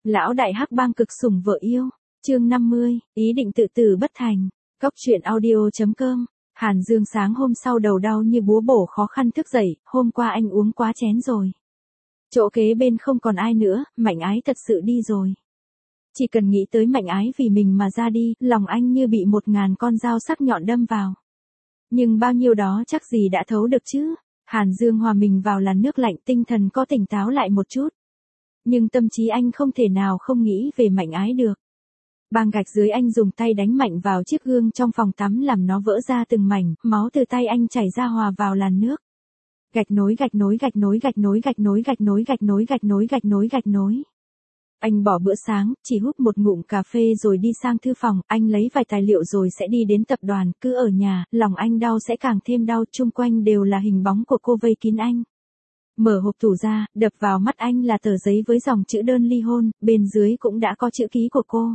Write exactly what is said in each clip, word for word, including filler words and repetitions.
Lão đại hắc bang cực sủng vợ yêu. Chương năm mươi, ý định tự tử bất thành. Cốc truyện audio chấm com. Hàn Dương sáng hôm sau đầu đau như búa bổ khó khăn thức dậy, hôm qua anh uống quá chén rồi. Chỗ kế bên không còn ai nữa, Mạnh Ái thật sự đi rồi. Chỉ cần nghĩ tới Mạnh Ái vì mình mà ra đi, lòng anh như bị một ngàn con dao sắc nhọn đâm vào. Nhưng bao nhiêu đó chắc gì đã thấu được chứ. Hàn Dương hòa mình vào làn nước lạnh, tinh thần có tỉnh táo lại một chút. Nhưng tâm trí anh không thể nào không nghĩ về Mạnh Ái được. Băng gạch dưới anh dùng tay đánh mạnh vào chiếc gương trong phòng tắm làm nó vỡ ra từng mảnh, máu từ tay anh chảy ra hòa vào làn nước. Gạch nối gạch nối gạch nối gạch nối gạch nối gạch nối gạch nối gạch nối gạch nối gạch nối. Anh bỏ bữa sáng, chỉ hút một ngụm cà phê rồi đi sang thư phòng, anh lấy vài tài liệu rồi sẽ đi đến tập đoàn, cứ ở nhà, lòng anh đau sẽ càng thêm đau, chung quanh đều là hình bóng của cô vây kín anh. Mở hộp tủ ra, đập vào mắt anh là tờ giấy với dòng chữ đơn ly hôn, bên dưới cũng đã có chữ ký của cô.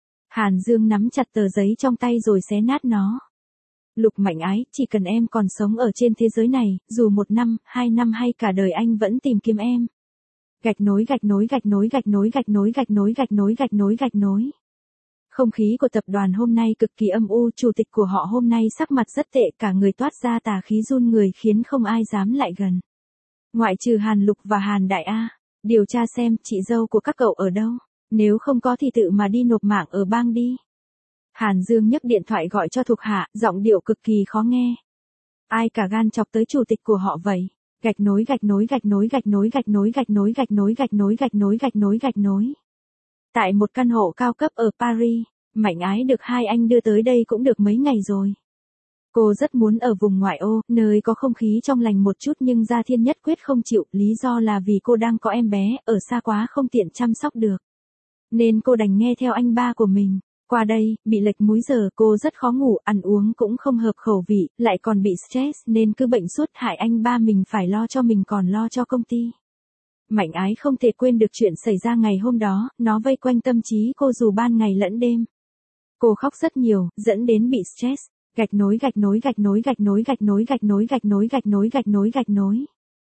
Hàn Dương nắm chặt tờ giấy trong tay rồi xé nát nó. Lục Mạnh Ái, chỉ cần em còn sống ở trên thế giới này, dù một năm, hai năm hay cả đời anh vẫn tìm kiếm em. Gạch nối gạch nối gạch nối gạch nối gạch nối gạch nối gạch nối gạch nối gạch nối. Không khí của tập đoàn hôm nay cực kỳ âm u, chủ tịch của họ hôm nay sắc mặt rất tệ, cả người toát ra tà khí run người khiến không ai dám lại gần. Ngoại trừ Hàn Lục và Hàn Đại A, điều tra xem chị dâu của các cậu ở đâu, nếu không có thì tự mà đi nộp mạng ở bang đi. Hàn Dương nhấc điện thoại gọi cho thuộc hạ, giọng điệu cực kỳ khó nghe. Ai cả gan chọc tới chủ tịch của họ vậy? Gạch nối gạch nối gạch nối gạch nối gạch nối gạch nối gạch nối gạch nối gạch nối gạch nối gạch nối. Tại một căn hộ cao cấp ở Paris, Mạnh Ái được hai anh đưa tới đây cũng được mấy ngày rồi. Cô rất muốn ở vùng ngoại ô, nơi có không khí trong lành một chút, nhưng Gia Thiên nhất quyết không chịu, lý do là vì cô đang có em bé, ở xa quá không tiện chăm sóc được. Nên cô đành nghe theo anh ba của mình. Qua đây, bị lệch múi giờ, cô rất khó ngủ, ăn uống cũng không hợp khẩu vị, lại còn bị stress nên cứ bệnh suốt, hại anh ba mình phải lo cho mình còn lo cho công ty. Mạnh Ái không thể quên được chuyện xảy ra ngày hôm đó, nó vây quanh tâm trí cô dù ban ngày lẫn đêm. Cô khóc rất nhiều, dẫn đến bị stress. Gạch nối gạch nối gạch nối gạch nối gạch nối gạch nối gạch nối gạch nối gạch nối gạch nối.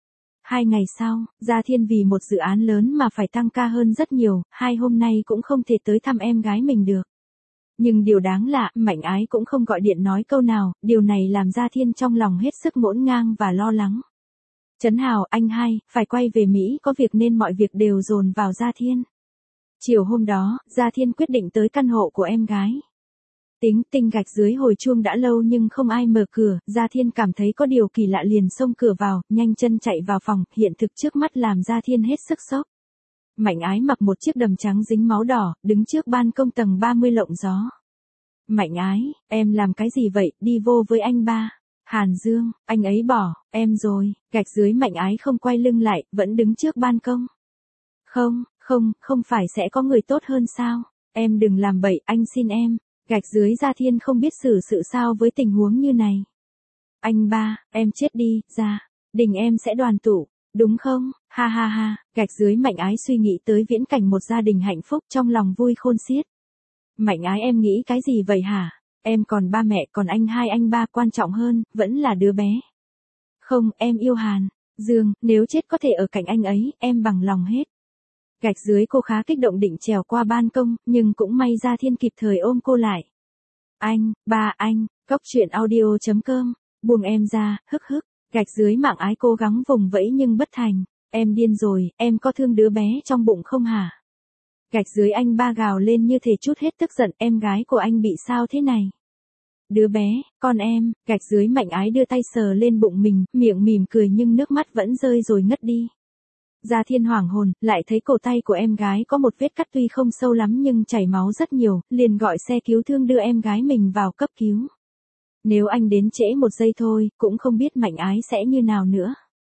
Hai ngày sau, Gia Thiên vì một dự án lớn mà phải tăng ca hơn rất nhiều, hai hôm nay cũng không thể tới thăm em gái mình được. Nhưng điều đáng lạ, Mạnh Ái cũng không gọi điện nói câu nào, điều này làm Gia Thiên trong lòng hết sức hỗn ngang và lo lắng. Trấn Hào, anh hai, phải quay về Mỹ có việc nên mọi việc đều dồn vào Gia Thiên. Chiều hôm đó, Gia Thiên quyết định tới căn hộ của em gái. Tính tinh gạch dưới hồi chuông đã lâu nhưng không ai mở cửa, Gia Thiên cảm thấy có điều kỳ lạ liền xông cửa vào, nhanh chân chạy vào phòng, hiện thực trước mắt làm Gia Thiên hết sức sốc. Mạnh Ái mặc một chiếc đầm trắng dính máu đỏ, đứng trước ban công tầng ba mươi lộng gió. Mạnh Ái, em làm cái gì vậy, đi vô với anh ba. Hàn Dương, anh ấy bỏ, em rồi, gạch dưới Mạnh Ái không quay lưng lại, vẫn đứng trước ban công. Không, không, không phải sẽ có người tốt hơn sao, em đừng làm bậy, anh xin em. Gạch dưới Gia Thiên không biết xử sự sao với tình huống như này. Anh ba, em chết đi, ra, đình em sẽ đoàn tụ, đúng không, ha ha ha, gạch dưới Mạnh Ái suy nghĩ tới viễn cảnh một gia đình hạnh phúc trong lòng vui khôn xiết. Mạnh Ái em nghĩ cái gì vậy hả, em còn ba mẹ còn anh hai anh ba quan trọng hơn, vẫn là đứa bé. Không, em yêu Hàn Dương, nếu chết có thể ở cạnh anh ấy, em bằng lòng hết. Gạch dưới cô khá kích động định trèo qua ban công, nhưng cũng may Gia Thiên kịp thời ôm cô lại. Anh, ba anh, cốc truyện audio chấm com, buông em ra, hức hức, gạch dưới Mạnh Ái cố gắng vùng vẫy nhưng bất thành. Em điên rồi, em có thương đứa bé trong bụng không hả? Gạch dưới anh ba gào lên như thể trút hết tức giận, em gái của anh bị sao thế này? Đứa bé, con em, gạch dưới Mạnh Ái đưa tay sờ lên bụng mình, miệng mỉm cười nhưng nước mắt vẫn rơi rồi ngất đi. Gia Thiên hoảng hồn, lại thấy cổ tay của em gái có một vết cắt tuy không sâu lắm nhưng chảy máu rất nhiều, liền gọi xe cứu thương đưa em gái mình vào cấp cứu. Nếu anh đến trễ một giây thôi, cũng không biết Mạnh Ái sẽ như nào nữa.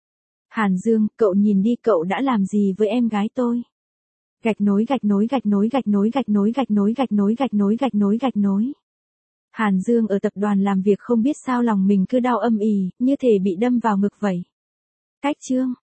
Hàn Dương, cậu nhìn đi, cậu đã làm gì với em gái tôi? Gạch nối gạch nối gạch nối gạch nối gạch nối gạch nối gạch nối gạch nối gạch nối gạch nối. Hàn Dương ở tập đoàn làm việc không biết sao lòng mình cứ đau âm ỉ, như thể bị đâm vào ngực vậy. Cách chương